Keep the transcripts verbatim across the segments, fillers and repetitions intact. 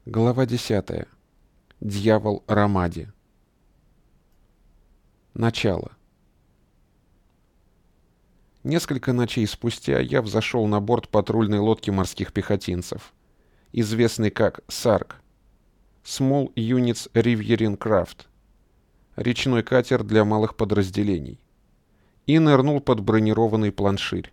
Глава десятая. Дьявол Рамади. Начало. Несколько ночей спустя я взошел на борт патрульной лодки морских пехотинцев, известной как САРК (Small Units Riverine Craft), речной катер для малых подразделений, и нырнул под бронированный планширь.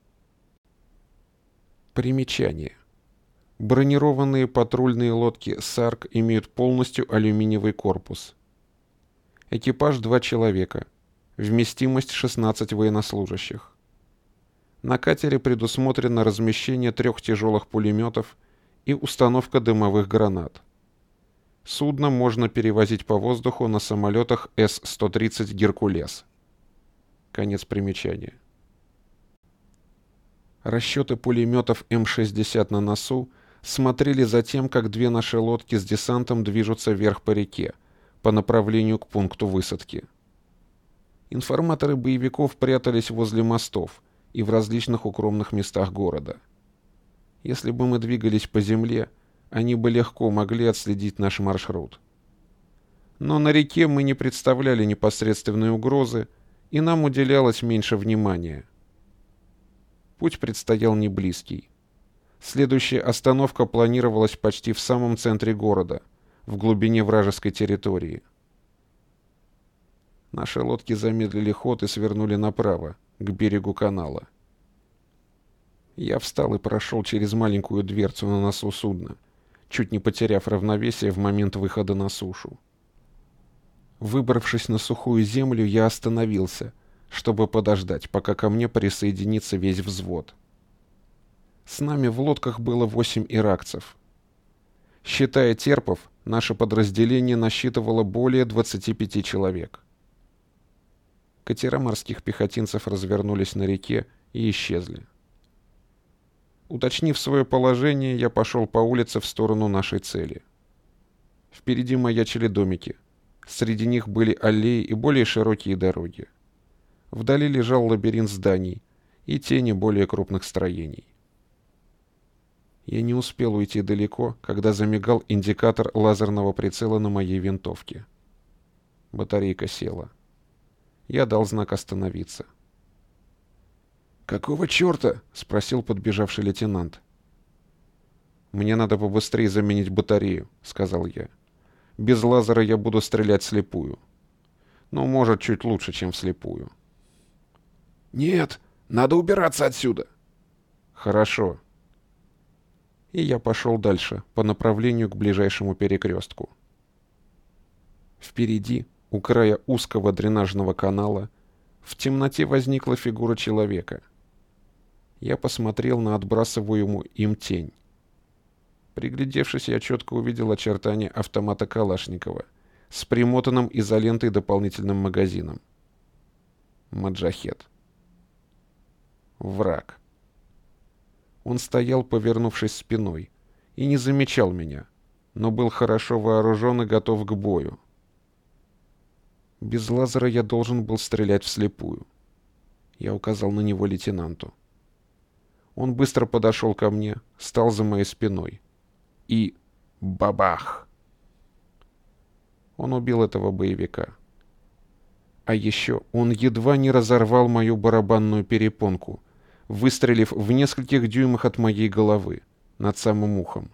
Примечание. Бронированные патрульные лодки САРК имеют полностью алюминиевый корпус. Экипаж два человека. Вместимость шестнадцать военнослужащих. На катере предусмотрено размещение трех тяжелых пулеметов и установка дымовых гранат. Судно можно перевозить по воздуху на самолетах Эс сто тридцать «Геркулес». Конец примечания. Расчеты пулеметов Эм шестьдесят на носу смотрели за тем, как две наши лодки с десантом движутся вверх по реке, по направлению к пункту высадки. Информаторы боевиков прятались возле мостов и в различных укромных местах города. Если бы мы двигались по земле, они бы легко могли отследить наш маршрут. Но на реке мы не представляли непосредственной угрозы, и нам уделялось меньше внимания. Путь предстоял неблизкий. Следующая остановка планировалась почти в самом центре города, в глубине вражеской территории. Наши лодки замедлили ход и свернули направо, к берегу канала. Я встал и прошел через маленькую дверцу на носу судна, чуть не потеряв равновесие в момент выхода на сушу. Выбравшись на сухую землю, я остановился, чтобы подождать, пока ко мне присоединится весь взвод. С нами в лодках было восемь иракцев. Считая терпов, наше подразделение насчитывало более двадцати пяти человек. Катера морских пехотинцев развернулись на реке и исчезли. Уточнив свое положение, я пошел по улице в сторону нашей цели. Впереди маячили домики. Среди них были аллеи и более широкие дороги. Вдали лежал лабиринт зданий и тени более крупных строений. Я не успел уйти далеко, когда замигал индикатор лазерного прицела на моей винтовке. Батарейка села. Я дал знак остановиться. «Какого черта?» — спросил подбежавший лейтенант. «Мне надо побыстрее заменить батарею», — сказал я. «Без лазера я буду стрелять вслепую. Ну, может, чуть лучше, чем вслепую». «Нет, надо убираться отсюда». «Хорошо». И я пошел дальше, по направлению к ближайшему перекрестку. Впереди, у края узкого дренажного канала, в темноте возникла фигура человека. Я посмотрел на отбрасываемую им тень. Приглядевшись, я четко увидел очертания автомата Калашникова с примотанным изолентой дополнительным магазином. Маджахед. Враг. Он стоял, повернувшись спиной, и не замечал меня, но был хорошо вооружен и готов к бою. Без лазера я должен был стрелять вслепую. Я указал на него лейтенанту. Он быстро подошел ко мне, стал за моей спиной. И бабах! Он убил этого боевика. А еще он едва не разорвал мою барабанную перепонку, выстрелив в нескольких дюймах от моей головы, над самым ухом.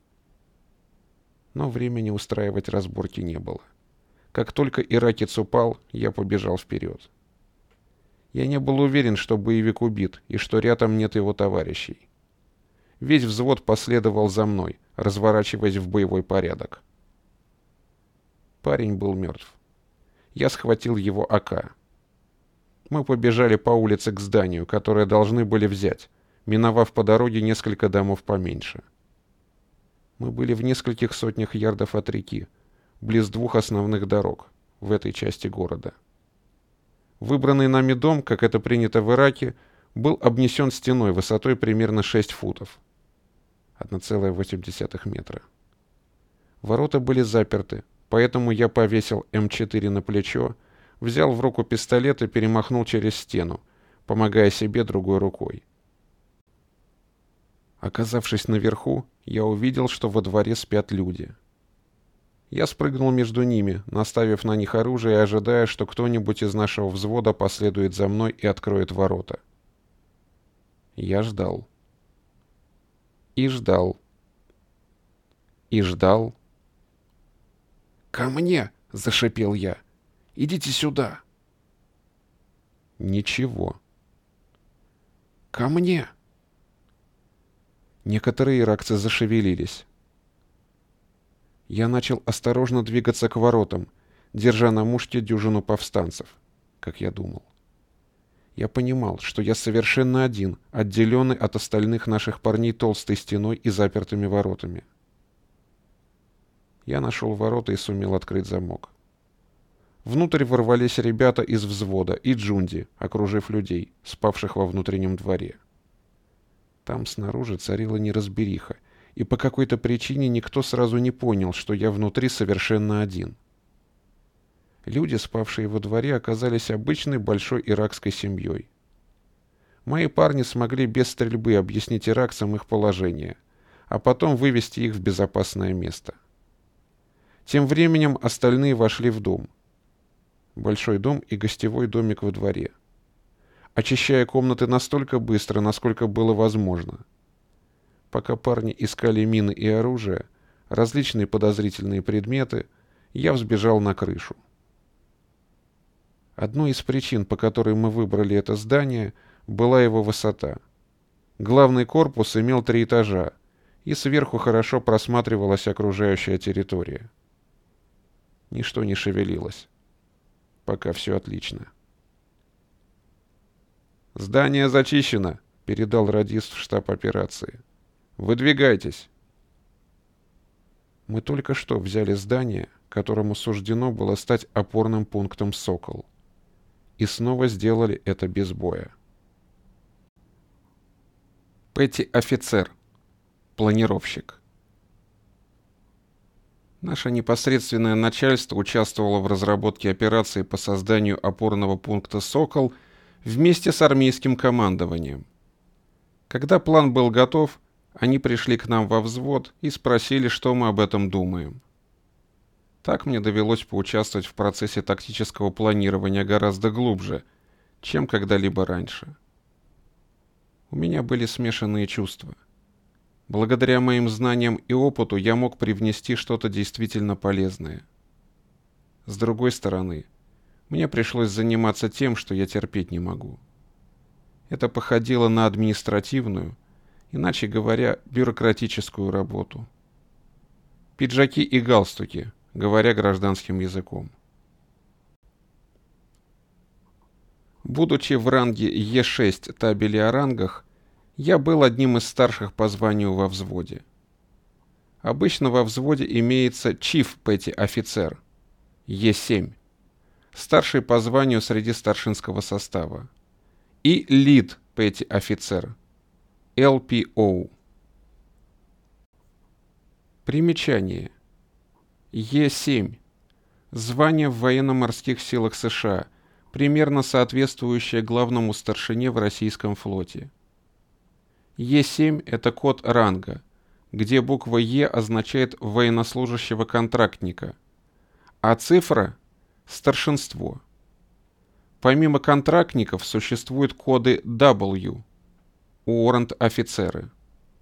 Но времени устраивать разборки не было. Как только иракец упал, я побежал вперед. Я не был уверен, что боевик убит и что рядом нет его товарищей. Весь взвод последовал за мной, разворачиваясь в боевой порядок. Парень был мертв. Я схватил его А К. Мы побежали по улице к зданию, которое должны были взять, миновав по дороге несколько домов поменьше. Мы были в нескольких сотнях ярдов от реки, близ двух основных дорог в этой части города. Выбранный нами дом, как это принято в Ираке, был обнесен стеной высотой примерно шесть футов, одна целая восемь десятых метра. Ворота были заперты, поэтому я повесил Эм четыре на плечо, взял в руку пистолет и перемахнул через стену, помогая себе другой рукой. Оказавшись наверху, я увидел, что во дворе спят люди. Я спрыгнул между ними, наставив на них оружие и ожидая, что кто-нибудь из нашего взвода последует за мной и откроет ворота. Я ждал. И ждал. И ждал. «Ко мне!» — зашипел я. «Идите сюда!» Ничего. «Ко мне!» Некоторые иракцы зашевелились. Я начал осторожно двигаться к воротам, держа на мушке дюжину повстанцев, как я думал. Я понимал, что я совершенно один, отделенный от остальных наших парней толстой стеной и запертыми воротами. Я нашел ворота и сумел открыть замок. Внутрь ворвались ребята из взвода и Джунди, окружив людей, спавших во внутреннем дворе. Там снаружи царила неразбериха, и по какой-то причине никто сразу не понял, что я внутри совершенно один. Люди, спавшие во дворе, оказались обычной большой иракской семьей. Мои парни смогли без стрельбы объяснить иракцам их положение, а потом вывести их в безопасное место. Тем временем остальные вошли в дом. Большой дом и гостевой домик во дворе, очищая комнаты настолько быстро, насколько было возможно. Пока парни искали мины и оружие, различные подозрительные предметы, я взбежал на крышу. Одной из причин, по которой мы выбрали это здание, была его высота. Главный корпус имел три этажа, и сверху хорошо просматривалась окружающая территория. Ничто не шевелилось. Пока все отлично. «Здание зачищено», — передал радист в штаб операции. «Выдвигайтесь». Мы только что взяли здание, которому суждено было стать опорным пунктом «Сокол». И снова сделали это без боя. Петти-офицер. Планировщик. Наше непосредственное начальство участвовало в разработке операции по созданию опорного пункта «Сокол» вместе с армейским командованием. Когда план был готов, они пришли к нам во взвод и спросили, что мы об этом думаем. Так мне довелось поучаствовать в процессе тактического планирования гораздо глубже, чем когда-либо раньше. У меня были смешанные чувства. Благодаря моим знаниям и опыту я мог привнести что-то действительно полезное. С другой стороны, мне пришлось заниматься тем, что я терпеть не могу. Это походило на административную, иначе говоря, бюрократическую работу. Пиджаки и галстуки, говоря гражданским языком. Будучи в ранге Е шесть табели о рангах, я был одним из старших по званию во взводе. Обычно во взводе имеется чиф петти-офицер, Е семь, старший по званию среди старшинского состава, и лид петти-офицер, эл пи о. Примечание. Е семь. Звание в военно-морских силах США, примерно соответствующее главному старшине в российском флоте. Е семь – это код ранга, где буква Е означает военнослужащего контрактника, а цифра – старшинство. Помимо контрактников существуют коды дабл ю – уоррент-офицеры.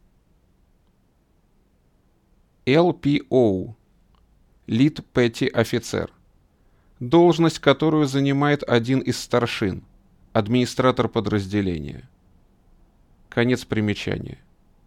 эл пи о – лид петти-офицер, должность, которую занимает один из старшин, администратор подразделения. Конец примечания.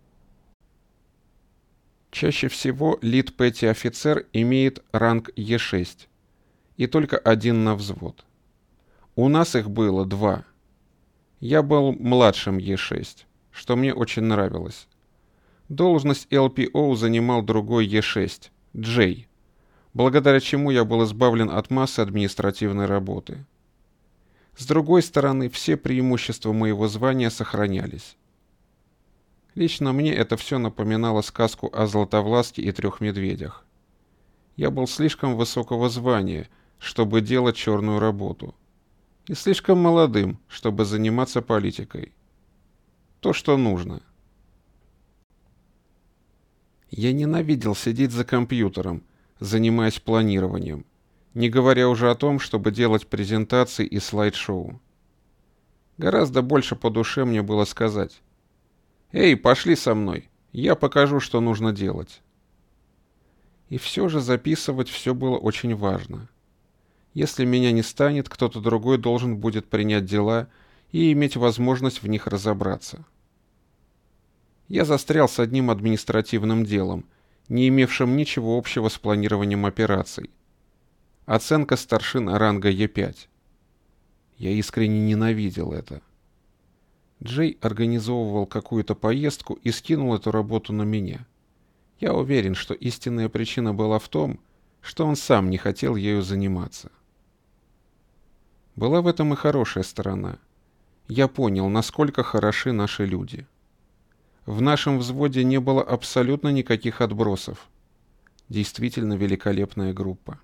Чаще всего лид петти-офицер имеет ранг Е шесть, и только один на взвод. У нас их было два. Я был младшим Е шесть, что мне очень нравилось. Должность эл пи о занимал другой Е шесть, Джей, благодаря чему я был избавлен от массы административной работы. С другой стороны, все преимущества моего звания сохранялись. Лично мне это все напоминало сказку о Златовласке и трех медведях. Я был слишком высокого звания, чтобы делать черную работу, и слишком молодым, чтобы заниматься политикой. То, что нужно. Я ненавидел сидеть за компьютером, занимаясь планированием, не говоря уже о том, чтобы делать презентации и слайд-шоу. Гораздо больше по душе мне было сказать: «Эй, пошли со мной, я покажу, что нужно делать». И все же записывать все было очень важно. Если меня не станет, кто-то другой должен будет принять дела и иметь возможность в них разобраться. Я застрял с одним административным делом, не имевшим ничего общего с планированием операций. Оценка старшин ранга Е пять. Я искренне ненавидел это. Джей организовывал какую-то поездку и скинул эту работу на меня. Я уверен, что истинная причина была в том, что он сам не хотел ею заниматься. Была в этом и хорошая сторона. Я понял, насколько хороши наши люди. В нашем взводе не было абсолютно никаких отбросов. Действительно великолепная группа.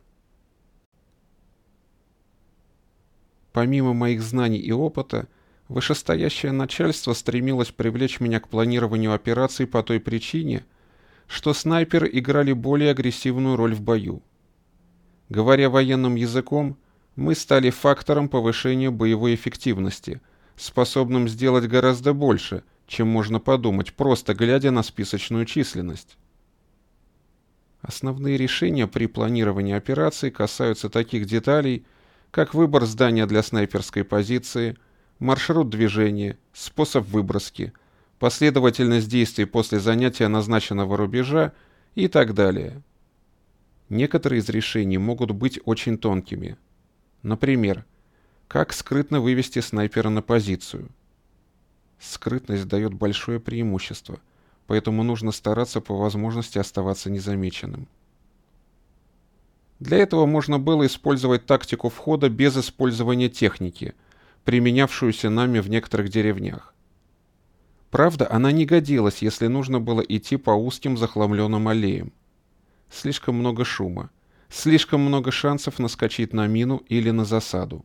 Помимо моих знаний и опыта, вышестоящее начальство стремилось привлечь меня к планированию операций по той причине, что снайперы играли более агрессивную роль в бою. Говоря военным языком, мы стали фактором повышения боевой эффективности, способным сделать гораздо больше, чем можно подумать, просто глядя на списочную численность. Основные решения при планировании операций касаются таких деталей, как выбор здания для снайперской позиции, маршрут движения, способ выброски, последовательность действий после занятия назначенного рубежа и так далее. Некоторые из решений могут быть очень тонкими. Например, как скрытно вывести снайпера на позицию. Скрытность дает большое преимущество, поэтому нужно стараться по возможности оставаться незамеченным. Для этого можно было использовать тактику входа без использования техники, применявшуюся нами в некоторых деревнях. Правда, она не годилась, если нужно было идти по узким захламленным аллеям. Слишком много шума, слишком много шансов наскочить на мину или на засаду.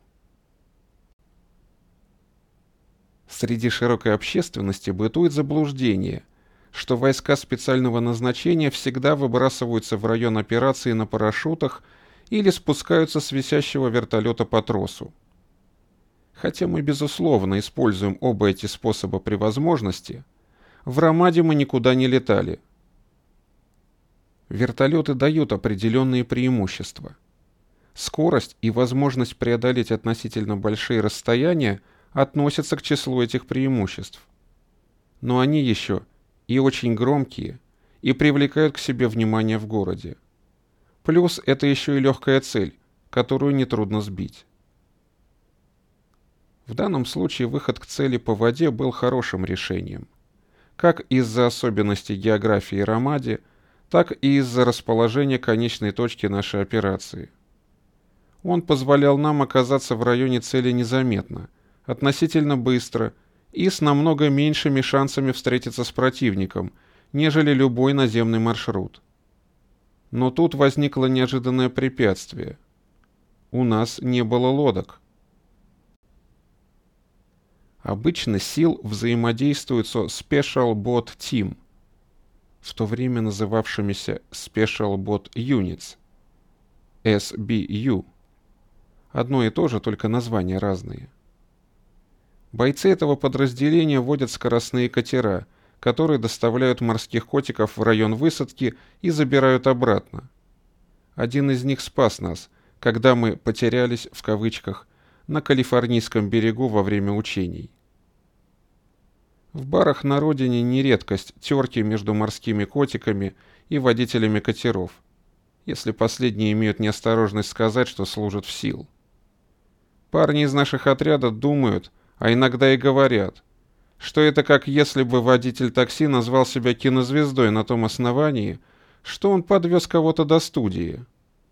Среди широкой общественности бытует заблуждение, что войска специального назначения всегда выбрасываются в район операции на парашютах или спускаются с висящего вертолета по тросу. Хотя мы, безусловно, используем оба эти способа при возможности, в Рамаде мы никуда не летали. Вертолеты дают определенные преимущества. Скорость и возможность преодолеть относительно большие расстояния относятся к числу этих преимуществ. Но они еще и очень громкие, и привлекают к себе внимание в городе. Плюс это еще и легкая цель, которую нетрудно сбить. В данном случае выход к цели по воде был хорошим решением, как из-за особенностей географии Рамади, так и из-за расположения конечной точки нашей операции. Он позволял нам оказаться в районе цели незаметно, относительно быстро и с намного меньшими шансами встретиться с противником, нежели любой наземный маршрут. Но тут возникло неожиданное препятствие. У нас не было лодок. Обычно сил взаимодействует со Special Boat Team, в то время называвшимися Special Boat Units, эс би ю. Одно и то же, только названия разные. Бойцы этого подразделения водят скоростные катера, которые доставляют морских котиков в район высадки и забирают обратно. Один из них спас нас, когда мы «потерялись» в кавычках на Калифорнийском берегу во время учений. В барах на родине не редкость терки между морскими котиками и водителями катеров, если последние имеют неосторожность сказать, что служат в сил. Парни из наших отрядов думают, а иногда и говорят, что это как если бы водитель такси назвал себя кинозвездой на том основании, что он подвез кого-то до студии.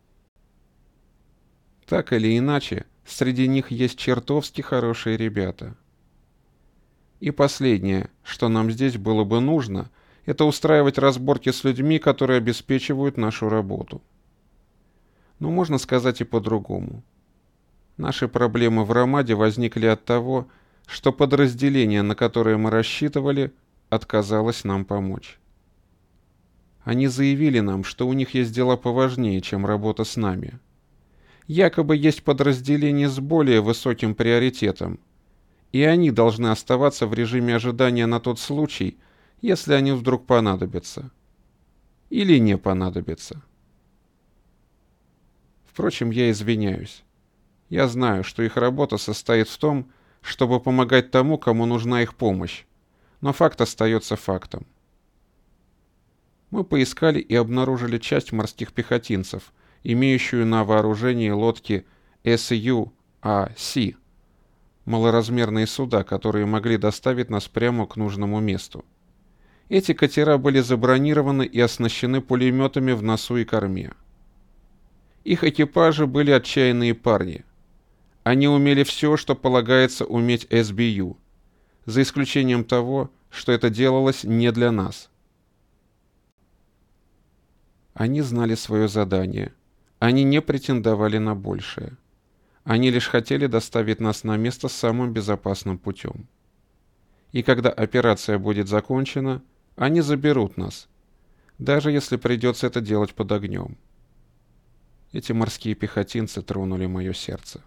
Так или иначе, среди них есть чертовски хорошие ребята. И последнее, что нам здесь было бы нужно, это устраивать разборки с людьми, которые обеспечивают нашу работу. Но можно сказать и по-другому. Наши проблемы в Рамаде возникли от того, что подразделение, на которое мы рассчитывали, отказалось нам помочь. Они заявили нам, что у них есть дела поважнее, чем работа с нами. Якобы есть подразделения с более высоким приоритетом, и они должны оставаться в режиме ожидания на тот случай, если они вдруг понадобятся. Или не понадобятся. Впрочем, я извиняюсь. Я знаю, что их работа состоит в том, чтобы помогать тому, кому нужна их помощь, но факт остается фактом. Мы поискали и обнаружили часть морских пехотинцев, имеющую на вооружении лодки эс ю а си, малоразмерные суда, которые могли доставить нас прямо к нужному месту. Эти катера были забронированы и оснащены пулеметами в носу и корме. Их экипажи были отчаянные парни. Они умели все, что полагается уметь эс би ю, за исключением того, что это делалось не для нас. Они знали свое задание. Они не претендовали на большее. Они лишь хотели доставить нас на место самым безопасным путем. И когда операция будет закончена, они заберут нас, даже если придется это делать под огнем. Эти морские пехотинцы тронули мое сердце.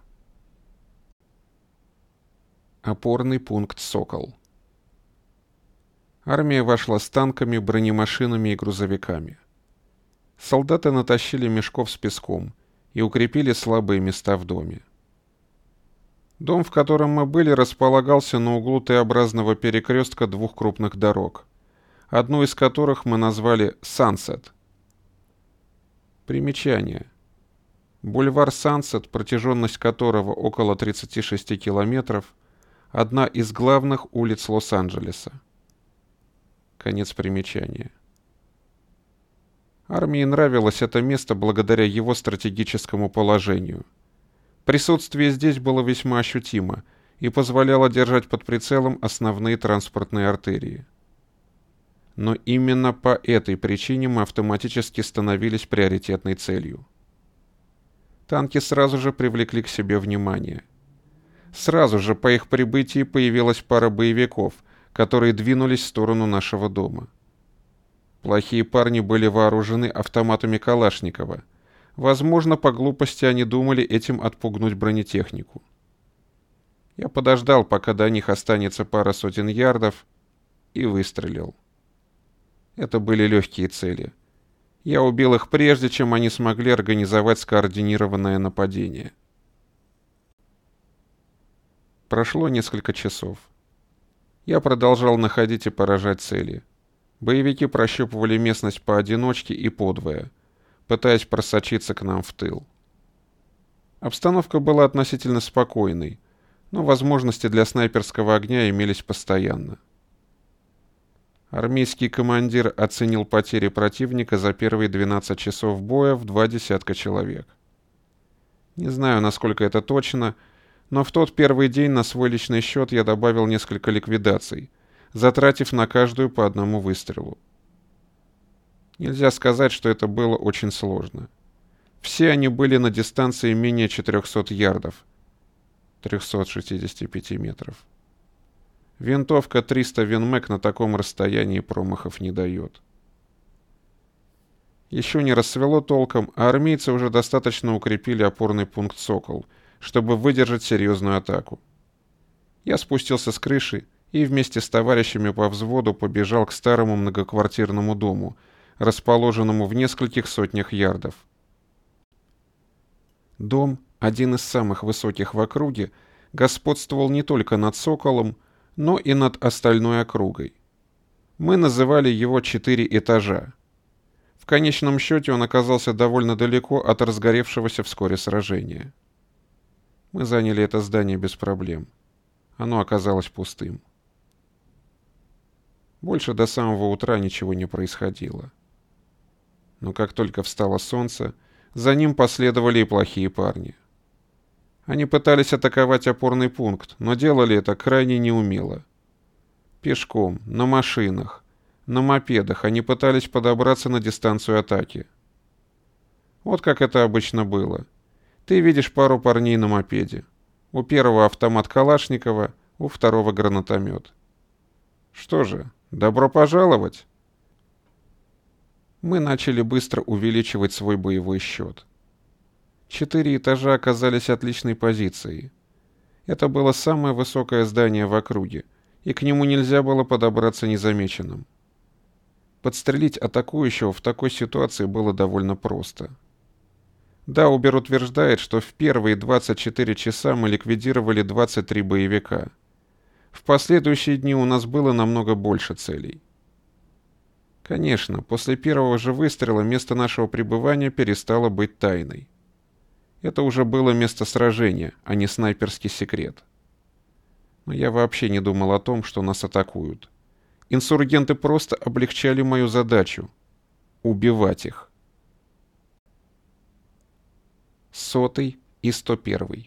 Опорный пункт «Сокол». Армия вошла с танками, бронемашинами и грузовиками. Солдаты натащили мешков с песком и укрепили слабые места в доме. Дом, в котором мы были, располагался на углу Т-образного перекрестка двух крупных дорог, одну из которых мы назвали «Сансет». Примечание. Бульвар Сансет, протяженность которого около тридцати шести километров, одна из главных улиц Лос-Анджелеса. Конец примечания. Армии нравилось это место благодаря его стратегическому положению. Присутствие здесь было весьма ощутимо и позволяло держать под прицелом основные транспортные артерии. Но именно по этой причине мы автоматически становились приоритетной целью. Танки сразу же привлекли к себе внимание. Сразу же по их прибытии появилась пара боевиков, которые двинулись в сторону нашего дома. Плохие парни были вооружены автоматами Калашникова. Возможно, по глупости они думали этим отпугнуть бронетехнику. Я подождал, пока до них останется пара сотен ярдов, и выстрелил. Это были легкие цели. Я убил их прежде, чем они смогли организовать скоординированное нападение. Прошло несколько часов. Я продолжал находить и поражать цели. Боевики прощупывали местность поодиночке и подвое, пытаясь просочиться к нам в тыл. Обстановка была относительно спокойной, но возможности для снайперского огня имелись постоянно. Армейский командир оценил потери противника за первые двенадцать часов боя в два десятка человек. Не знаю, насколько это точно, но в тот первый день на свой личный счет я добавил несколько ликвидаций, затратив на каждую по одному выстрелу. Нельзя сказать, что это было очень сложно. Все они были на дистанции менее четырехсот ярдов, трёхсот шестидесяти пяти метров. Винтовка триста Винмек на таком расстоянии промахов не дает. Еще не рассвело толком, а армейцы уже достаточно укрепили опорный пункт «Сокол», чтобы выдержать серьезную атаку. Я спустился с крыши и вместе с товарищами по взводу побежал к старому многоквартирному дому, расположенному в нескольких сотнях ярдов. Дом, один из самых высоких в округе, господствовал не только над «Соколом», но и над остальной округой. Мы называли его «четыре этажа». В конечном счете он оказался довольно далеко от разгоревшегося вскоре сражения. Мы заняли это здание без проблем. Оно оказалось пустым. Больше до самого утра ничего не происходило. Но как только встало солнце, за ним последовали и плохие парни. Они пытались атаковать опорный пункт, но делали это крайне неумело. Пешком, на машинах, на мопедах они пытались подобраться на дистанцию атаки. Вот как это обычно было. Ты видишь пару парней на мопеде. У первого автомат Калашникова, у второго гранатомет. Что же, добро пожаловать? Мы начали быстро увеличивать свой боевой счет. Четыре этажа оказались отличной позицией. Это было самое высокое здание в округе, и к нему нельзя было подобраться незамеченным. Подстрелить атакующего в такой ситуации было довольно просто. Даубер утверждает, что в первые двадцать четыре часа мы ликвидировали двадцать три боевика. В последующие дни у нас было намного больше целей. Конечно, после первого же выстрела место нашего пребывания перестало быть тайной. Это уже было место сражения, а не снайперский секрет. Но я вообще не думал о том, что нас атакуют. Инсургенты просто облегчали мою задачу — убивать их. Сотый и сто первый.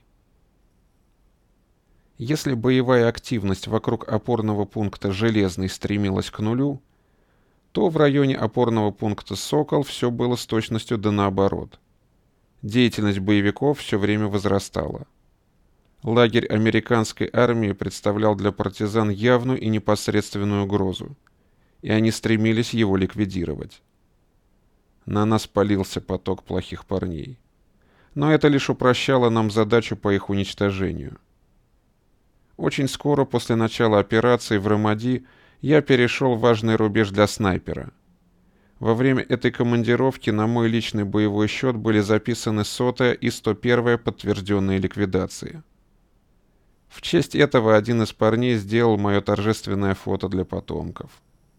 Если боевая активность вокруг опорного пункта «Железный» стремилась к нулю, то в районе опорного пункта «Сокол» все было с точностью да наоборот. Деятельность боевиков все время возрастала. Лагерь американской армии представлял для партизан явную и непосредственную угрозу, и они стремились его ликвидировать. На нас палился поток плохих парней. Но это лишь упрощало нам задачу по их уничтожению. Очень скоро после начала операции в Рамади я перешел в важный рубеж для снайпера. Во время этой командировки на мой личный боевой счет были записаны сотая и сто первая подтвержденные ликвидации. В честь этого один из парней сделал мое торжественное фото для потомков.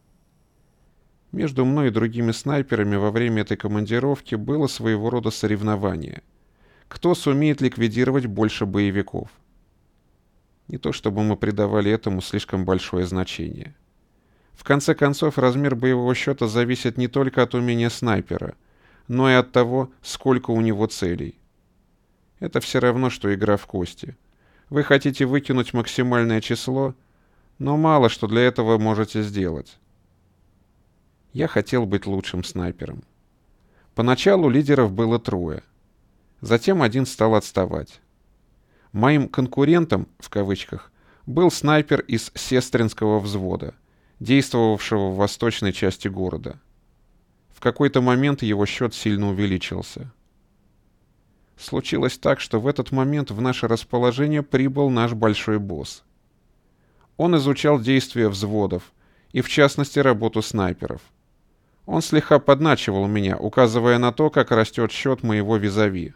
Между мной и другими снайперами во время этой командировки было своего рода соревнование. Кто сумеет ликвидировать больше боевиков? Не то чтобы мы придавали этому слишком большое значение. В конце концов, размер боевого счета зависит не только от умения снайпера, но и от того, сколько у него целей. Это все равно, что игра в кости. Вы хотите выкинуть максимальное число, но мало что для этого можете сделать. Я хотел быть лучшим снайпером. Поначалу лидеров было трое. Затем один стал отставать. Моим «конкурентом», в кавычках, был снайпер из Сестринского взвода, действовавшего в восточной части города. В какой-то момент его счет сильно увеличился. Случилось так, что в этот момент в наше расположение прибыл наш большой босс. Он изучал действия взводов и, в частности, работу снайперов. Он слегка подначивал меня, указывая на то, как растет счет моего визави.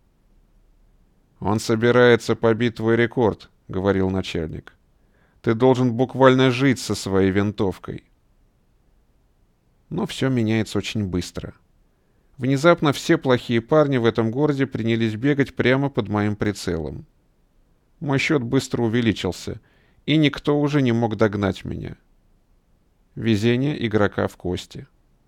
«Он собирается побить твой рекорд», — говорил начальник. «Ты должен буквально жить со своей винтовкой». Но все меняется очень быстро. Внезапно все плохие парни в этом городе принялись бегать прямо под моим прицелом. Мой счет быстро увеличился, и никто уже не мог догнать меня. Везение игрока в кости.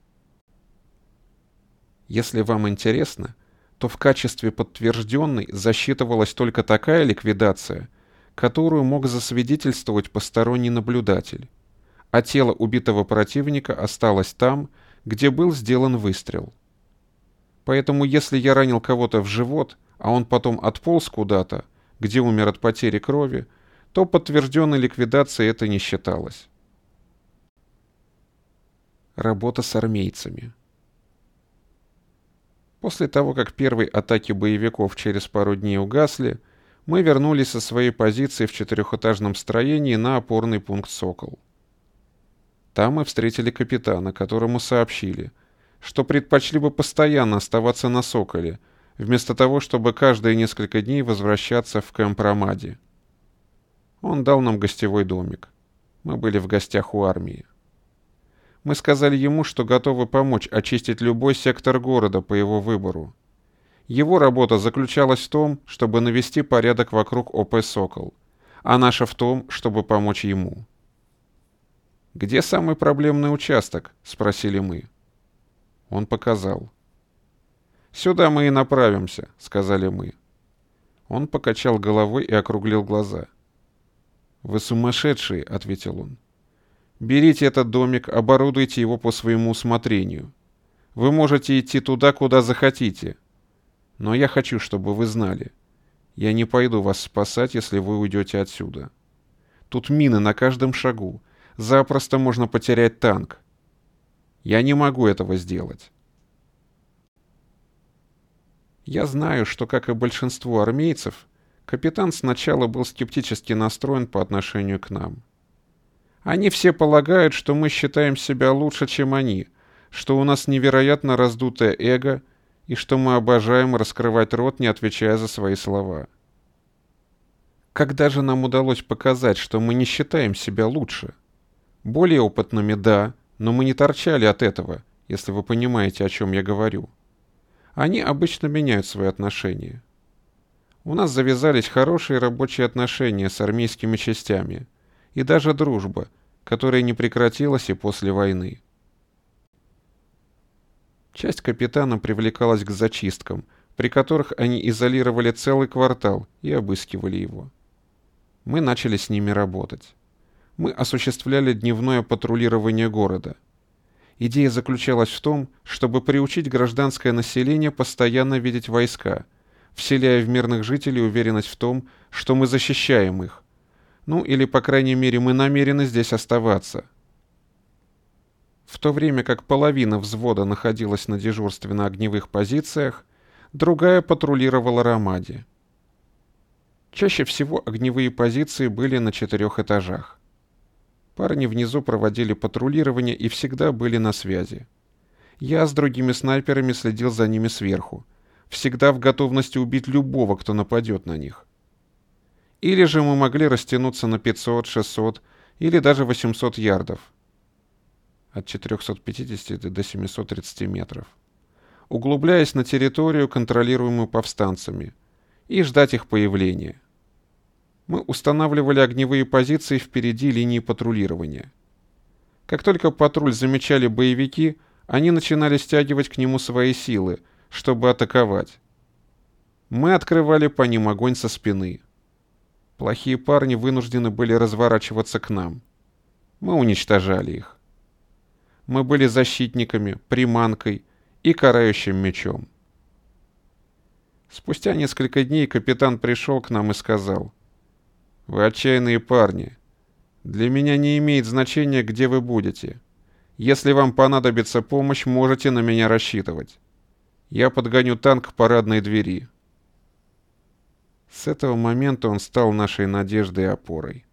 Если вам интересно, то в качестве подтвержденной засчитывалась только такая ликвидация, которую мог засвидетельствовать посторонний наблюдатель, а тело убитого противника осталось там, где был сделан выстрел. Поэтому если я ранил кого-то в живот, а он потом отполз куда-то, где умер от потери крови, то подтвержденной ликвидацией это не считалось. Работа с армейцами. После того, как первые атаки боевиков через пару дней угасли, мы вернулись со своей позиции в четырехэтажном строении на опорный пункт «Сокол». Там мы встретили капитана, которому сообщили, что предпочли бы постоянно оставаться на «Соколе», вместо того, чтобы каждые несколько дней возвращаться в кэмп Рамади. Он дал нам гостевой домик. Мы были в гостях у армии. Мы сказали ему, что готовы помочь очистить любой сектор города по его выбору. Его работа заключалась в том, чтобы навести порядок вокруг ОП «Сокол», а наша в том, чтобы помочь ему. «Где самый проблемный участок?» — спросили мы. Он показал. «Сюда мы и направимся», — сказали мы. Он покачал головой и округлил глаза. «Вы сумасшедшие», — ответил он. «Берите этот домик, оборудуйте его по своему усмотрению. Вы можете идти туда, куда захотите. Но я хочу, чтобы вы знали. Я не пойду вас спасать, если вы уйдете отсюда. Тут мины на каждом шагу. Запросто можно потерять танк. Я не могу этого сделать. Я знаю, что, как и большинство армейцев, капитан сначала был скептически настроен по отношению к нам. Они все полагают, что мы считаем себя лучше, чем они, что у нас невероятно раздутое эго и что мы обожаем раскрывать рот, не отвечая за свои слова. Когда же нам удалось показать, что мы не считаем себя лучше? Более опытными, да, но мы не торчали от этого, если вы понимаете, о чем я говорю. Они обычно меняют свои отношения. У нас завязались хорошие рабочие отношения с армейскими частями, и даже дружба, которая не прекратилась и после войны. Часть капитана привлекалась к зачисткам, при которых они изолировали целый квартал и обыскивали его. Мы начали с ними работать. Мы осуществляли дневное патрулирование города. Идея заключалась в том, чтобы приучить гражданское население постоянно видеть войска, вселяя в мирных жителей уверенность в том, что мы защищаем их. Ну, или, по крайней мере, мы намерены здесь оставаться. В то время как половина взвода находилась на дежурстве на огневых позициях, другая патрулировала Рамади. Чаще всего огневые позиции были на четырех этажах. Парни внизу проводили патрулирование и всегда были на связи. Я с другими снайперами следил за ними сверху, всегда в готовности убить любого, кто нападет на них. Или же мы могли растянуться на пятьсот, шестьсот или даже восемьсот ярдов, от четырехсот пятидесяти до семисот тридцати метров, углубляясь на территорию, контролируемую повстанцами, и ждать их появления. Мы устанавливали огневые позиции впереди линии патрулирования. Как только патруль замечали боевики, они начинали стягивать к нему свои силы, чтобы атаковать. Мы открывали по ним огонь со спины. Плохие парни вынуждены были разворачиваться к нам. Мы уничтожали их. Мы были защитниками, приманкой и карающим мечом. Спустя несколько дней капитан пришел к нам и сказал: «Вы отчаянные парни. Для меня не имеет значения, где вы будете. Если вам понадобится помощь, можете на меня рассчитывать. Я подгоню танк к парадной двери». С этого момента он стал нашей надеждой и опорой.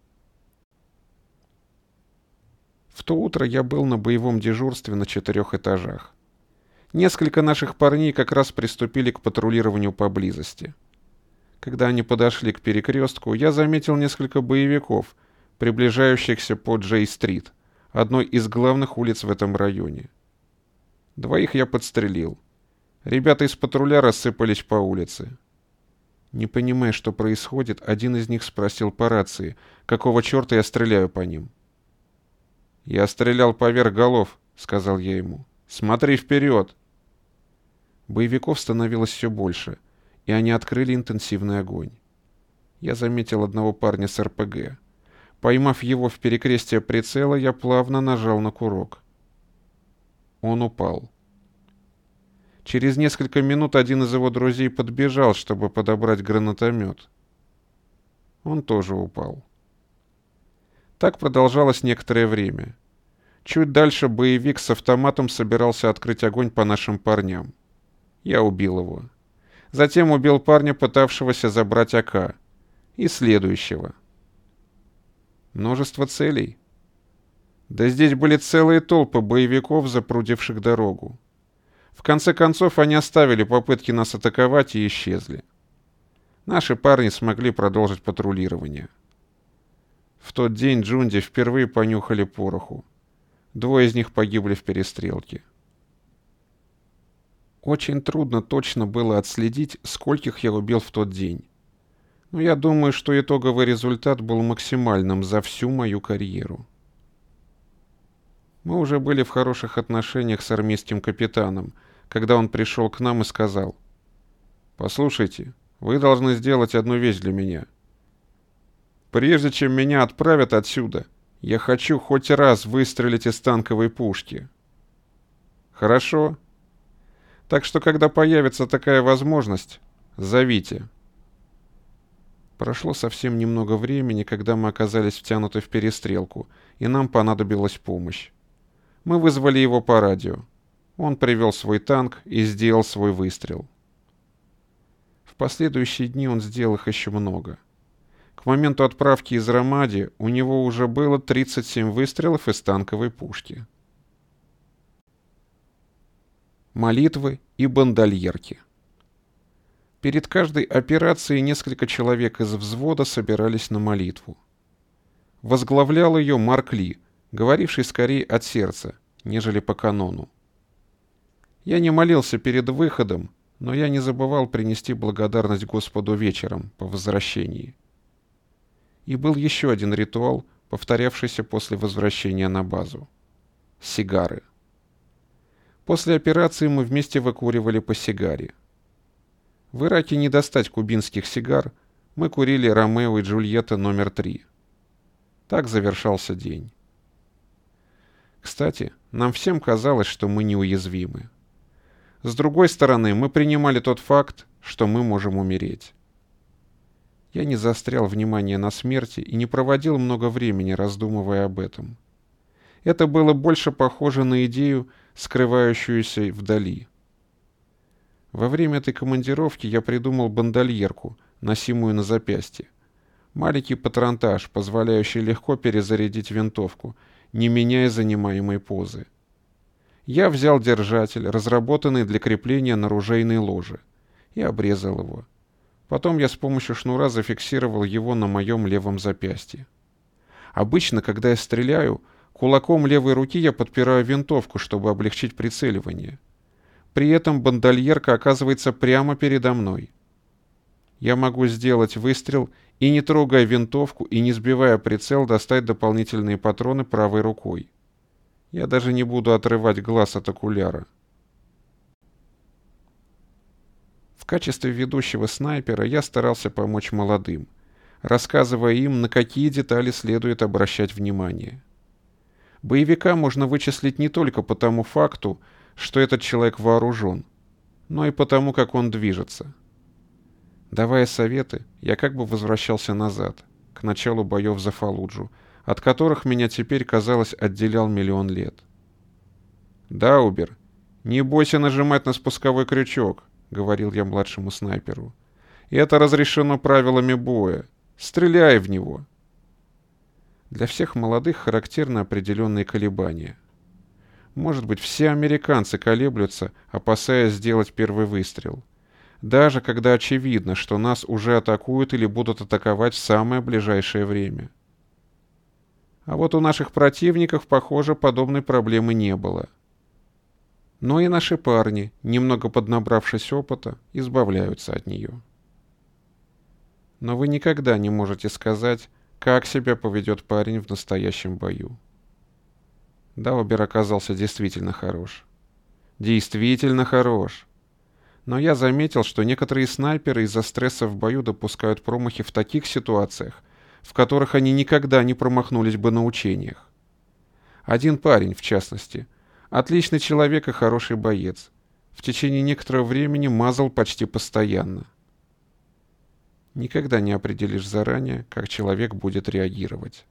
В то утро я был на боевом дежурстве на четырех этажах. Несколько наших парней как раз приступили к патрулированию поблизости. Когда они подошли к перекрестку, я заметил несколько боевиков, приближающихся по Джей-стрит, одной из главных улиц в этом районе. Двоих я подстрелил. Ребята из патруля рассыпались по улице. Не понимая, что происходит, один из них спросил по рации, какого черта я стреляю по ним. «Я стрелял поверх голов», — сказал я ему. «Смотри вперед!» Боевиков становилось все больше, и они открыли интенсивный огонь. Я заметил одного парня с эр пэ гэ. Поймав его в перекрестие прицела, я плавно нажал на курок. Он упал. Через несколько минут один из его друзей подбежал, чтобы подобрать гранатомет. Он тоже упал. Так продолжалось некоторое время. Чуть дальше боевик с автоматом собирался открыть огонь по нашим парням. Я убил его. Затем убил парня, пытавшегося забрать а ка. И следующего. Множество целей. Да здесь были целые толпы боевиков, запрудивших дорогу. В конце концов, они оставили попытки нас атаковать и исчезли. Наши парни смогли продолжить патрулирование. В тот день Джунди впервые понюхали пороху. Двое из них погибли в перестрелке. Очень трудно точно было отследить, скольких я убил в тот день. Но я думаю, что итоговый результат был максимальным за всю мою карьеру. Мы уже были в хороших отношениях с армейским капитаном, когда он пришел к нам и сказал: «Послушайте, вы должны сделать одну вещь для меня. Прежде чем меня отправят отсюда, я хочу хоть раз выстрелить из танковой пушки». «Хорошо. Так что, когда появится такая возможность, зовите». Прошло совсем немного времени, когда мы оказались втянуты в перестрелку, и нам понадобилась помощь. Мы вызвали его по радио. Он привел свой танк и сделал свой выстрел. В последующие дни он сделал их еще много. К моменту отправки из Рамади у него уже было тридцать семь выстрелов из танковой пушки. Молитвы и бандольерки. Перед каждой операцией несколько человек из взвода собирались на молитву. Возглавлял ее Марк Ли, говоривший скорее от сердца, нежели по канону. Я не молился перед выходом, но я не забывал принести благодарность Господу вечером по возвращении. И был еще один ритуал, повторявшийся после возвращения на базу. Сигары. После операции мы вместе выкуривали по сигаре. В Ираке не достать кубинских сигар, мы курили Ромео и Джульетта номер три. Так завершался день. Кстати, нам всем казалось, что мы неуязвимы. С другой стороны, мы принимали тот факт, что мы можем умереть. Я не заострял внимание на смерти и не проводил много времени, раздумывая об этом. Это было больше похоже на идею, скрывающуюся вдали. Во время этой командировки я придумал бандольерку, носимую на запястье. Маленький патронтаж, позволяющий легко перезарядить винтовку, не меняя занимаемой позы. Я взял держатель, разработанный для крепления на ружейной ложе, и обрезал его. Потом я с помощью шнура зафиксировал его на моем левом запястье. Обычно, когда я стреляю, кулаком левой руки я подпираю винтовку, чтобы облегчить прицеливание. При этом бандольерка оказывается прямо передо мной. Я могу сделать выстрел и, не трогая винтовку и не сбивая прицел, достать дополнительные патроны правой рукой. Я даже не буду отрывать глаз от окуляра. В качестве ведущего снайпера я старался помочь молодым, рассказывая им, на какие детали следует обращать внимание. Боевика можно вычислить не только по тому факту, что этот человек вооружен, но и потому, как он движется. Давая советы, я как бы возвращался назад, к началу боев за Фаллуджу, от которых меня теперь, казалось, отделял миллион лет. «Даубер, не бойся нажимать на спусковой крючок», — говорил я младшему снайперу. «Это разрешено правилами боя. Стреляй в него». Для всех молодых характерны определенные колебания. Может быть, все американцы колеблются, опасаясь сделать первый выстрел. Даже когда очевидно, что нас уже атакуют или будут атаковать в самое ближайшее время. А вот у наших противников, похоже, подобной проблемы не было. Но и наши парни, немного поднабравшись опыта, избавляются от нее. Но вы никогда не можете сказать, как себя поведет парень в настоящем бою. Даубер оказался действительно хорош. Действительно хорош. Но я заметил, что некоторые снайперы из-за стресса в бою допускают промахи в таких ситуациях, в которых они никогда не промахнулись бы на учениях. Один парень, в частности, отличный человек и хороший боец, в течение некоторого времени мазал почти постоянно. Никогда не определишь заранее, как человек будет реагировать.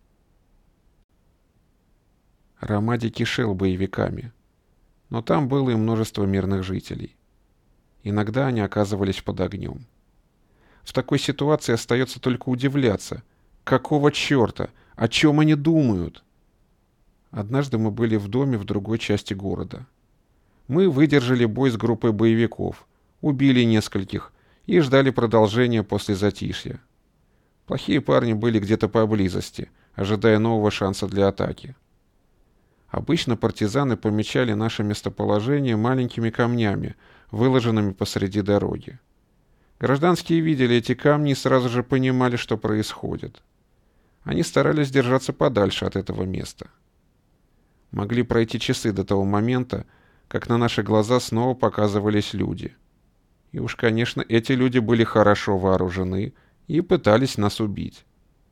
Рамади кишел боевиками, но там было и множество мирных жителей. Иногда они оказывались под огнем. В такой ситуации остается только удивляться, какого черта, о чем они думают? Однажды мы были в доме в другой части города. Мы выдержали бой с группой боевиков, убили нескольких и ждали продолжения после затишья. Плохие парни были где-то поблизости, ожидая нового шанса для атаки. Обычно партизаны помечали наше местоположение маленькими камнями, выложенными посреди дороги. Гражданские видели эти камни и сразу же понимали, что происходит. Они старались держаться подальше от этого места. Могли пройти часы до того момента, как на наши глаза снова показывались люди. И уж, конечно, эти люди были хорошо вооружены и пытались нас убить.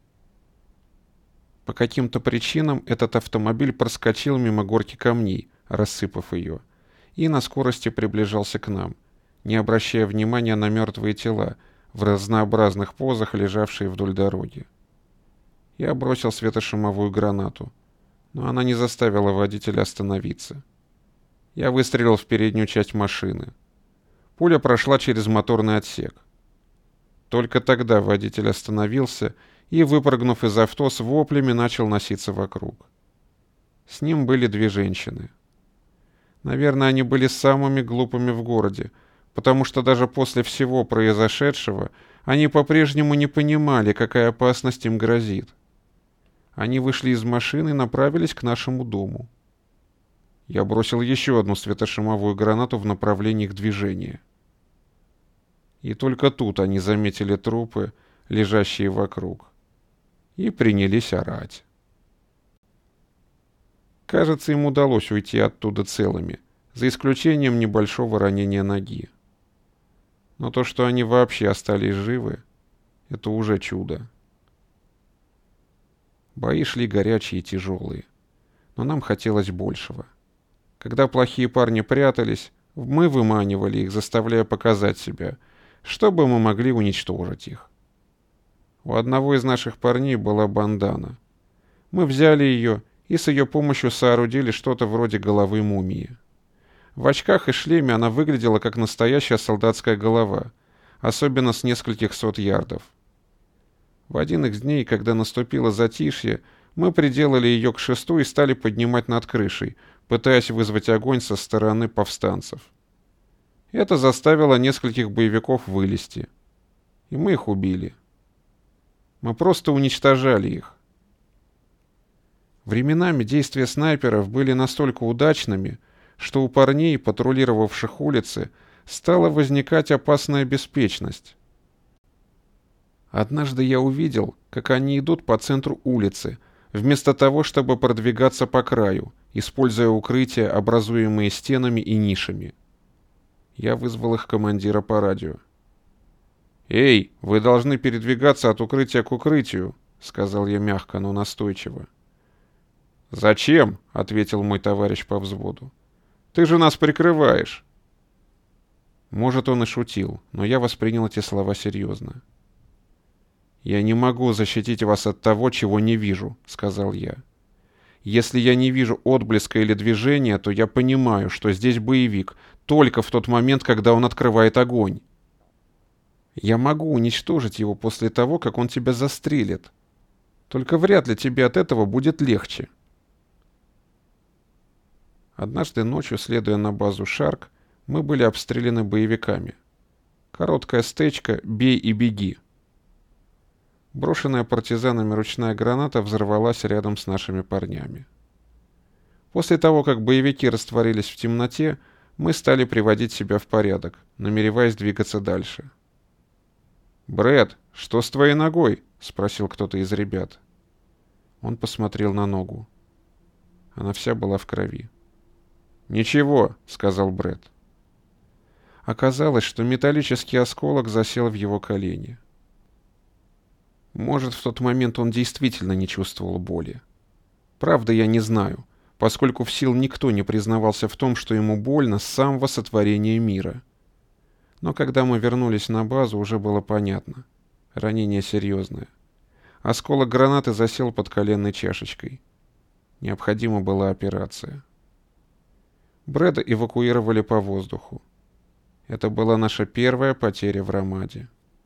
По каким-то причинам этот автомобиль проскочил мимо горки камней, рассыпав ее, и на скорости приближался к нам, не обращая внимания на мертвые тела в разнообразных позах, лежавшие вдоль дороги. Я бросил светошумовую гранату, но она не заставила водителя остановиться. Я выстрелил в переднюю часть машины. Пуля прошла через моторный отсек. Только тогда водитель остановился и, выпрыгнув из авто, с воплями начал носиться вокруг. С ним были две женщины. Наверное, они были самыми глупыми в городе, потому что даже после всего произошедшего они по-прежнему не понимали, какая опасность им грозит. Они вышли из машины и направились к нашему дому. Я бросил еще одну светошумовую гранату в направлении их движения. И только тут они заметили трупы, лежащие вокруг, и принялись орать. Кажется, им удалось уйти оттуда целыми, за исключением небольшого ранения ноги. Но то, что они вообще остались живы, это уже чудо. Бои шли горячие и тяжелые, но нам хотелось большего. Когда плохие парни прятались, мы выманивали их, заставляя показать себя, чтобы мы могли уничтожить их. У одного из наших парней была бандана. Мы взяли ее и с ее помощью соорудили что-то вроде головы мумии. В очках и шлеме она выглядела как настоящая солдатская голова, особенно с нескольких сот ярдов. В один из дней, когда наступило затишье, мы приделали ее к шесту и стали поднимать над крышей, пытаясь вызвать огонь со стороны повстанцев. Это заставило нескольких боевиков вылезти. И мы их убили. Мы просто уничтожали их. Временами действия снайперов были настолько удачными, что у парней, патрулировавших улицы, стала возникать опасная беспечность. Однажды я увидел, как они идут по центру улицы, вместо того, чтобы продвигаться по краю, используя укрытия, образуемые стенами и нишами. Я вызвал их командира по радио. «Эй, вы должны передвигаться от укрытия к укрытию», — сказал я мягко, но настойчиво. «Зачем?» — ответил мой товарищ по взводу. «Ты же нас прикрываешь». Может, он и шутил, но я воспринял эти слова серьезно. «Я не могу защитить вас от того, чего не вижу», — сказал я. «Если я не вижу отблеска или движения, то я понимаю, что здесь боевик только в тот момент, когда он открывает огонь. Я могу уничтожить его после того, как он тебя застрелит. Только вряд ли тебе от этого будет легче». Однажды ночью, следуя на базу «Шарк», мы были обстреляны боевиками. Короткая стычка «бей и беги». Брошенная партизанами ручная граната взорвалась рядом с нашими парнями. После того, как боевики растворились в темноте, мы стали приводить себя в порядок, намереваясь двигаться дальше. «Брэд, что с твоей ногой?» — спросил кто-то из ребят. Он посмотрел на ногу. Она вся была в крови. «Ничего», — сказал Брэд. Оказалось, что металлический осколок засел в его колене. Может, в тот момент он действительно не чувствовал боли. Правда, я не знаю, поскольку в сил никто не признавался в том, что ему больно с самого сотворения мира. Но когда мы вернулись на базу, уже было понятно. Ранение серьезное. Осколок гранаты засел под коленной чашечкой. Необходима была операция. Брэда эвакуировали по воздуху. Это была наша первая потеря в Рамаде.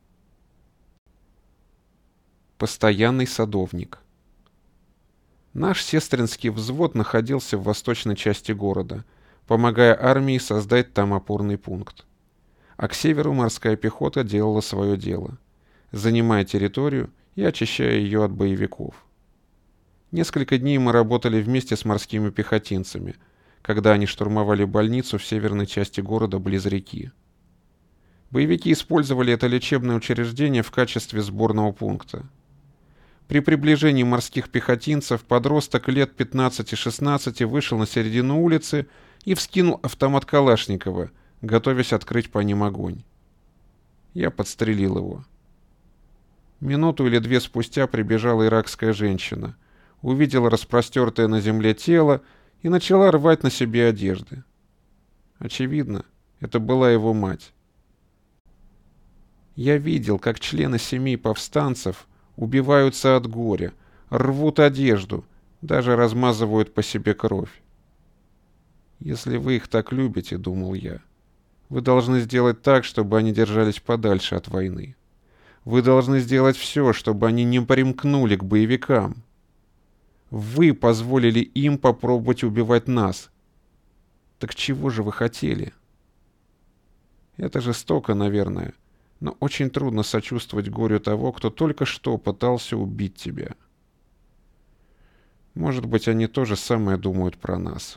Постоянный садовник. Наш сестринский взвод находился в восточной части города, помогая армии создать там опорный пункт. А к северу морская пехота делала свое дело, занимая территорию и очищая ее от боевиков. Несколько дней мы работали вместе с морскими пехотинцами, когда они штурмовали больницу в северной части города близ реки. Боевики использовали это лечебное учреждение в качестве сборного пункта. При приближении морских пехотинцев подросток лет пятнадцати-шестнадцати вышел на середину улицы и вскинул автомат Калашникова, готовясь открыть по ним огонь. Я подстрелил его. Минуту или две спустя прибежала иракская женщина, увидела распростертое на земле тело и начала рвать на себе одежды. Очевидно, это была его мать. Я видел, как члены семей повстанцев убиваются от горя, рвут одежду, Даже размазывают по себе кровь. Если вы их так любите, думал я, вы должны сделать так, чтобы они держались подальше от войны. Вы должны сделать все, чтобы они не примкнули к боевикам. Вы позволили им попробовать убивать нас. Так чего же вы хотели? Это жестоко, наверное, но очень трудно сочувствовать горю того, кто только что пытался убить тебя. Может быть, они то же самое думают про нас.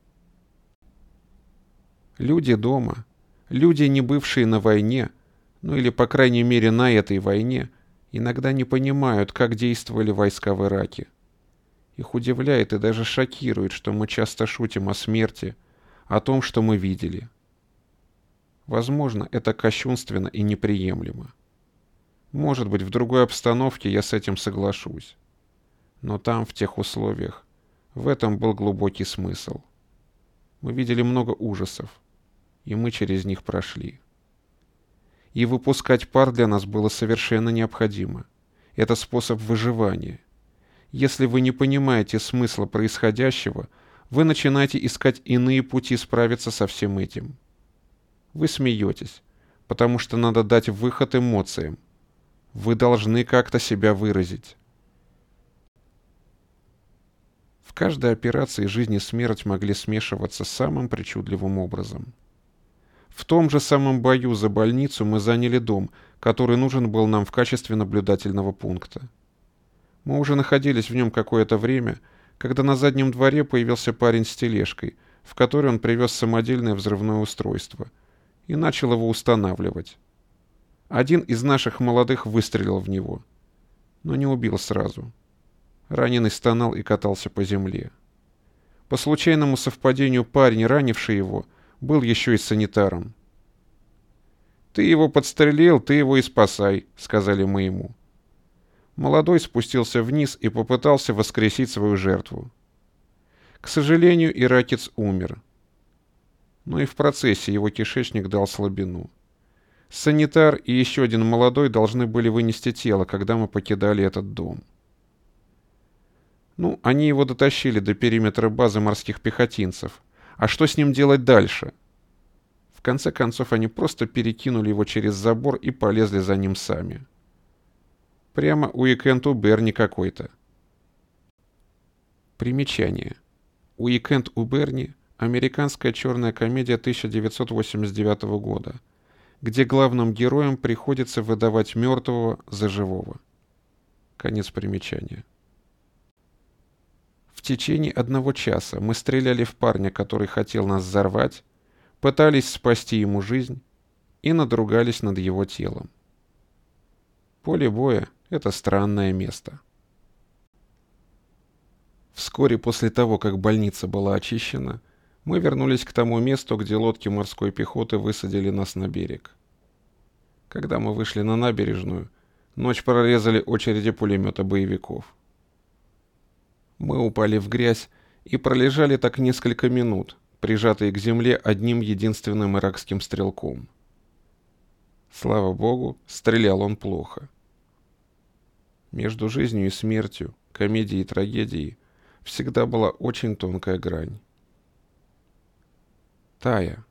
Люди дома, люди, не бывшие на войне, ну или, по крайней мере, на этой войне, иногда не понимают, как действовали войска в Ираке. Их удивляет и даже шокирует, что мы часто шутим о смерти, о том, что мы видели. Возможно, это кощунственно и неприемлемо. Может быть, в другой обстановке я с этим соглашусь. Но там, в тех условиях, в этом был глубокий смысл. Мы видели много ужасов, и мы через них прошли. И выпускать пар для нас было совершенно необходимо. Это способ выживания. Если вы не понимаете смысла происходящего, вы начинаете искать иные пути справиться со всем этим. Вы смеетесь, потому что надо дать выход эмоциям. Вы должны как-то себя выразить. В каждой операции жизнь и смерть могли смешиваться самым причудливым образом. В том же самом бою за больницу мы заняли дом, который нужен был нам в качестве наблюдательного пункта. Мы уже находились в нем какое-то время, когда на заднем дворе появился парень с тележкой, в которой он привез самодельное взрывное устройство, и начал его устанавливать. Один из наших молодых выстрелил в него, но не убил сразу. Раненый стонал и катался по земле. По случайному совпадению парень, ранивший его, был еще и санитаром. «Ты его подстрелил, ты его и спасай», — сказали мы ему. Молодой спустился вниз и попытался воскресить свою жертву. К сожалению, иракец умер. Но и в процессе его кишечник дал слабину. Санитар и еще один молодой должны были вынести тело, когда мы покидали этот дом. Ну, они его дотащили до периметра базы морских пехотинцев. А что с ним делать дальше? В конце концов, они просто перекинули его через забор и полезли за ним сами. Прямо уикенд у Берни какой-то. Примечание. «Уикенд у Берни» — американская черная комедия тысяча девятьсот восемьдесят девятого года, где главным героям приходится выдавать мертвого за живого. Конец примечания. В течение одного часа мы стреляли в парня, который хотел нас взорвать, пытались спасти ему жизнь и надругались над его телом. Поле боя — это странное место. Вскоре после того, как больница была очищена, мы вернулись к тому месту, где лодки морской пехоты высадили нас на берег. Когда мы вышли на набережную, ночь прорезали очереди пулемета боевиков. Мы упали в грязь и пролежали так несколько минут, прижатые к земле одним единственным иракским стрелком. Слава богу, стрелял он плохо. Между жизнью и смертью, комедией и трагедией всегда была очень тонкая грань. Тая.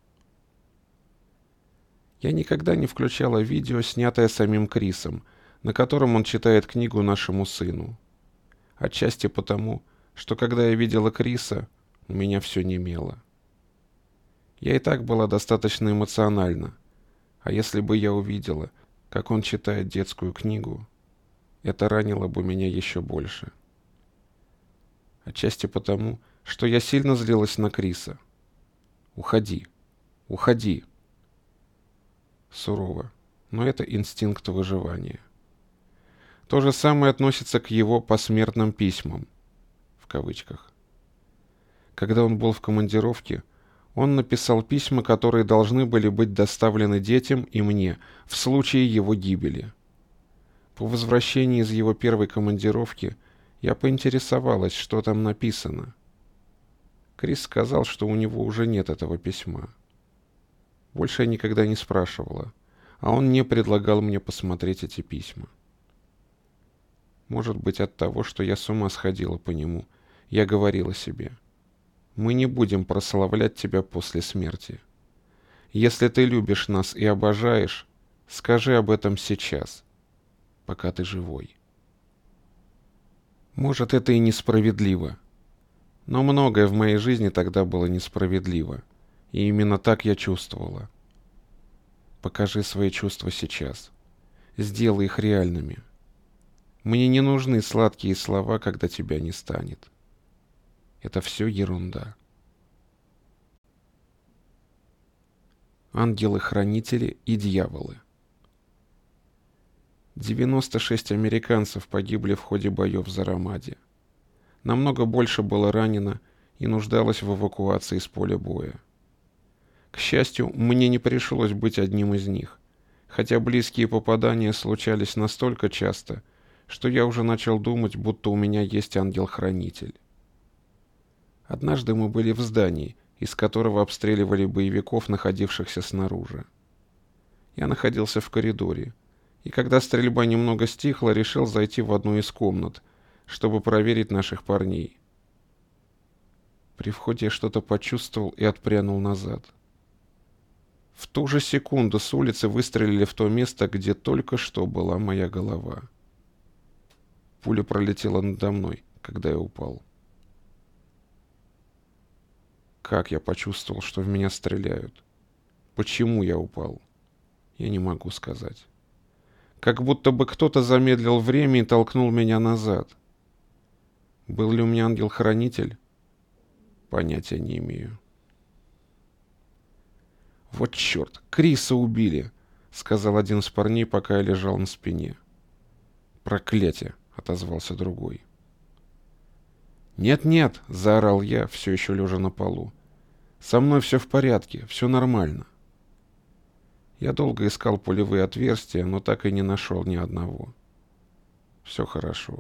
Я никогда не включала видео, снятое самим Крисом, на котором он читает книгу нашему сыну. Отчасти потому, что когда я видела Криса, у меня все немело. Я и так была достаточно эмоциональна, а если бы я увидела, как он читает детскую книгу, это ранило бы меня еще больше. Отчасти потому, что я сильно злилась на Криса. «Уходи! Уходи!» Сурово, но это инстинкт выживания. То же самое относится к его посмертным письмам, в кавычках. Когда он был в командировке, он написал письма, которые должны были быть доставлены детям и мне в случае его гибели. По возвращении из его первой командировки я поинтересовалась, что там написано. Крис сказал, что у него уже нет этого письма. Больше я никогда не спрашивала, а он не предлагал мне посмотреть эти письма. Может быть, от того, что я с ума сходила по нему Я говорила себе: мы не будем прославлять тебя после смерти. Если ты любишь нас и обожаешь, скажи об этом сейчас, пока ты живой. Может, это и несправедливо, но многое в моей жизни тогда было несправедливо, и именно так я чувствовала. Покажи свои чувства сейчас. Сделай их реальными. Мне не нужны сладкие слова, когда тебя не станет. Это все ерунда. Ангелы-хранители и дьяволы. девяносто шесть американцев погибли в ходе боев за Рамади. Намного больше было ранено и нуждалось в эвакуации с поля боя. К счастью, мне не пришлось быть одним из них, хотя близкие попадания случались настолько часто, что я уже начал думать, будто у меня есть ангел-хранитель. Однажды мы были в здании, из которого обстреливали боевиков, находившихся снаружи. Я находился в коридоре, и когда стрельба немного стихла, решил зайти в одну из комнат, чтобы проверить наших парней. При входе я что-то почувствовал и отпрянул назад. В ту же секунду с улицы выстрелили в то место, где только что была моя голова. Пуля пролетела надо мной, когда я упал. Как я почувствовал, что в меня стреляют? Почему я упал? Я не могу сказать. Как будто бы кто-то замедлил время и толкнул меня назад. Был ли у меня ангел-хранитель? Понятия не имею. «Вот черт, Криса убили!» — сказал один из парней, пока я лежал на спине. «Проклятие!» — отозвался другой. «Нет-нет!» — заорал я, все еще лежа на полу. «Со мной все в порядке, все нормально». Я долго искал пулевые отверстия, но так и не нашел ни одного. Все хорошо.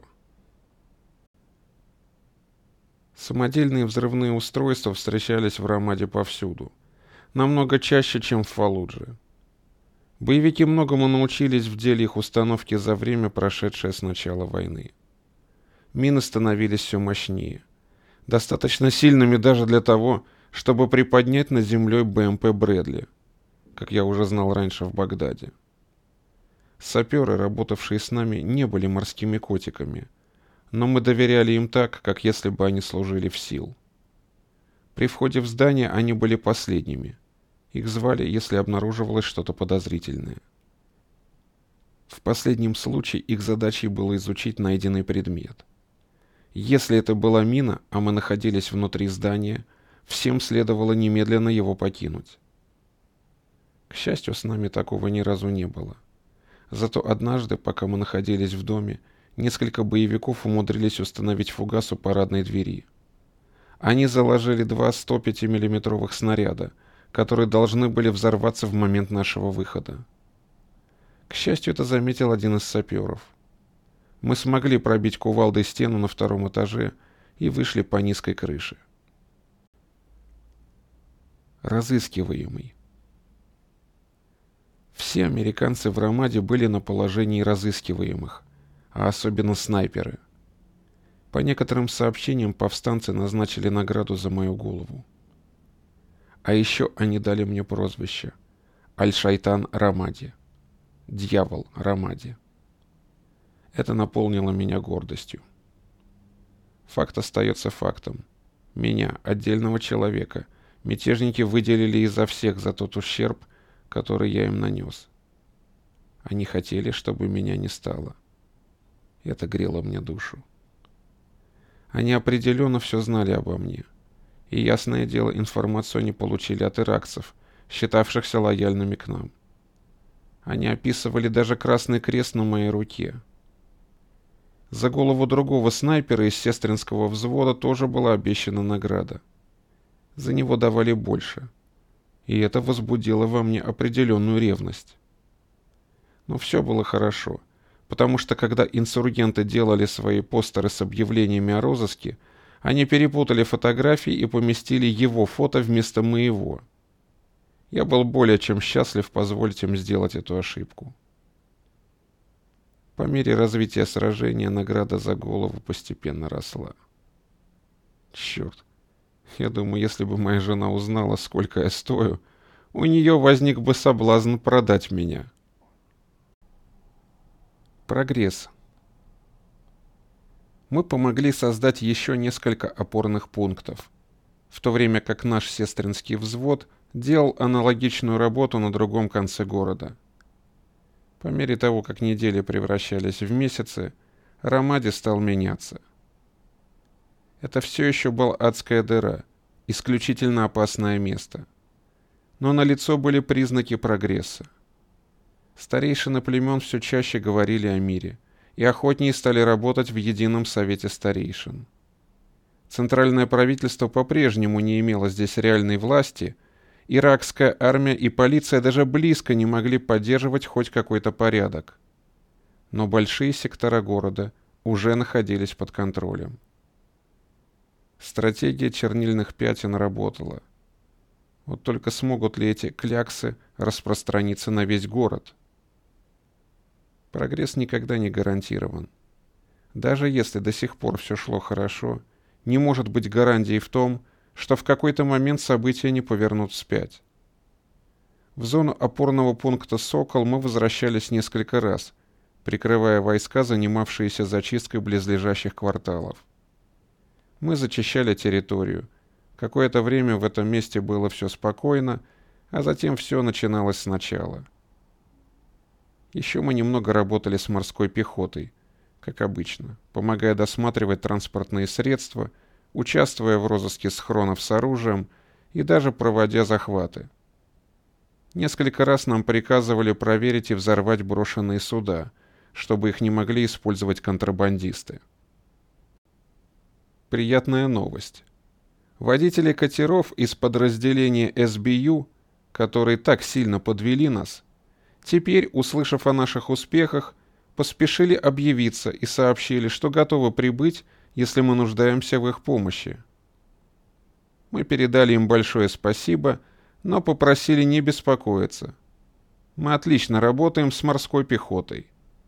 Самодельные взрывные устройства встречались в Рамаде повсюду. Намного чаще, чем в Фаллудже. Боевики многому научились в деле их установки за время, прошедшее с начала войны. Мины становились все мощнее. Достаточно сильными даже для того, чтобы приподнять над землей БМП Брэдли, как я уже знал раньше в Багдаде. Саперы, работавшие с нами, не были морскими котиками, но мы доверяли им так, как если бы они служили в сил. При входе в здание они были последними. Их звали, если обнаруживалось что-то подозрительное. В последнем случае их задачей было изучить найденный предмет. Если это была мина, а мы находились внутри здания, всем следовало немедленно его покинуть. К счастью, с нами такого ни разу не было. Зато однажды, пока мы находились в доме, несколько боевиков умудрились установить фугас у парадной двери. Они заложили два сто пять миллиметровых снаряда, которые должны были взорваться в момент нашего выхода. К счастью, это заметил один из саперов. Мы смогли пробить кувалдой стену на втором этаже и вышли по низкой крыше. Разыскиваемый. Все американцы в Рамаде были на положении разыскиваемых, а особенно снайперы. По некоторым сообщениям, повстанцы назначили награду за мою голову. А еще они дали мне прозвище Аль-Шайтан Рамади, Дьявол Рамади. Это наполнило меня гордостью. Факт остается фактом. Меня, отдельного человека, мятежники выделили изо всех за тот ущерб, который я им нанес. Они хотели, чтобы меня не стало. Это грело мне душу. Они определенно все знали обо мне. И, ясное дело, информацию они получили от иракцев, считавшихся лояльными к нам. Они описывали даже красный крест на моей руке. За голову другого снайпера из сестринского взвода тоже была обещана награда. За него давали больше. И это возбудило во мне определенную ревность. Но все было хорошо, потому что когда инсургенты делали свои постеры с объявлениями о розыске, они перепутали фотографии и поместили его фото вместо моего. Я был более чем счастлив позволить им сделать эту ошибку. По мере развития сражения награда за голову постепенно росла. Черт. Я думаю, если бы моя жена узнала, сколько я стою, у нее возник бы соблазн продать меня. Прогресс. Мы помогли создать еще несколько опорных пунктов, в то время как наш сестринский взвод делал аналогичную работу на другом конце города. По мере того, как недели превращались в месяцы, Рамади стал меняться. Это все еще была адская дыра, исключительно опасное место. Но налицо были признаки прогресса. Старейшины племен все чаще говорили о мире, и охотнее стали работать в едином совете старейшин. Центральное правительство по-прежнему не имело здесь реальной власти, иракская армия и полиция даже близко не могли поддерживать хоть какой-то порядок. Но большие сектора города уже находились под контролем. Стратегия чернильных пятен работала. Вот только смогут ли эти кляксы распространиться на весь город? Прогресс никогда не гарантирован. Даже если до сих пор все шло хорошо, не может быть гарантии в том, что в какой-то момент события не повернут вспять. В зону опорного пункта «Сокол» мы возвращались несколько раз, прикрывая войска, занимавшиеся зачисткой близлежащих кварталов. Мы зачищали территорию. Какое-то время в этом месте было все спокойно, а затем все начиналось сначала. Еще мы немного работали с морской пехотой, как обычно, помогая досматривать транспортные средства, участвуя в розыске схронов с оружием и даже проводя захваты. Несколько раз нам приказывали проверить и взорвать брошенные суда, чтобы их не могли использовать контрабандисты. Приятная новость. Водители катеров из подразделения эс би ю, которые так сильно подвели нас, теперь, услышав о наших успехах, поспешили объявиться и сообщили, что готовы прибыть, если мы нуждаемся в их помощи. Мы передали им большое спасибо, но попросили не беспокоиться. Мы отлично работаем с морской пехотой.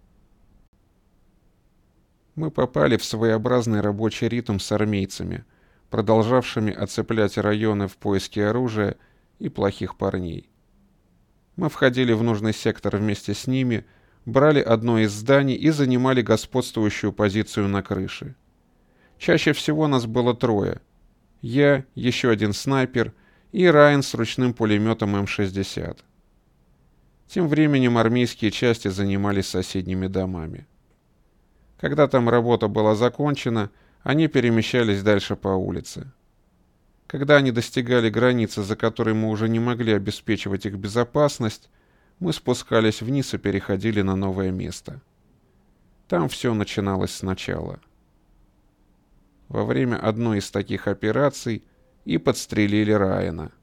Мы попали в своеобразный рабочий ритм с армейцами, продолжавшими оцеплять районы в поиске оружия и плохих парней. Мы входили в нужный сектор вместе с ними, брали одно из зданий и занимали господствующую позицию на крыше. Чаще всего нас было трое. Я, еще один снайпер и Райан с ручным пулеметом эм шестьдесят. Тем временем армейские части занимались соседними домами. Когда там работа была закончена, они перемещались дальше по улице. Когда они достигали границы, за которой мы уже не могли обеспечивать их безопасность, мы спускались вниз и переходили на новое место. Там все начиналось сначала. Во время одной из таких операций и подстрелили Райана.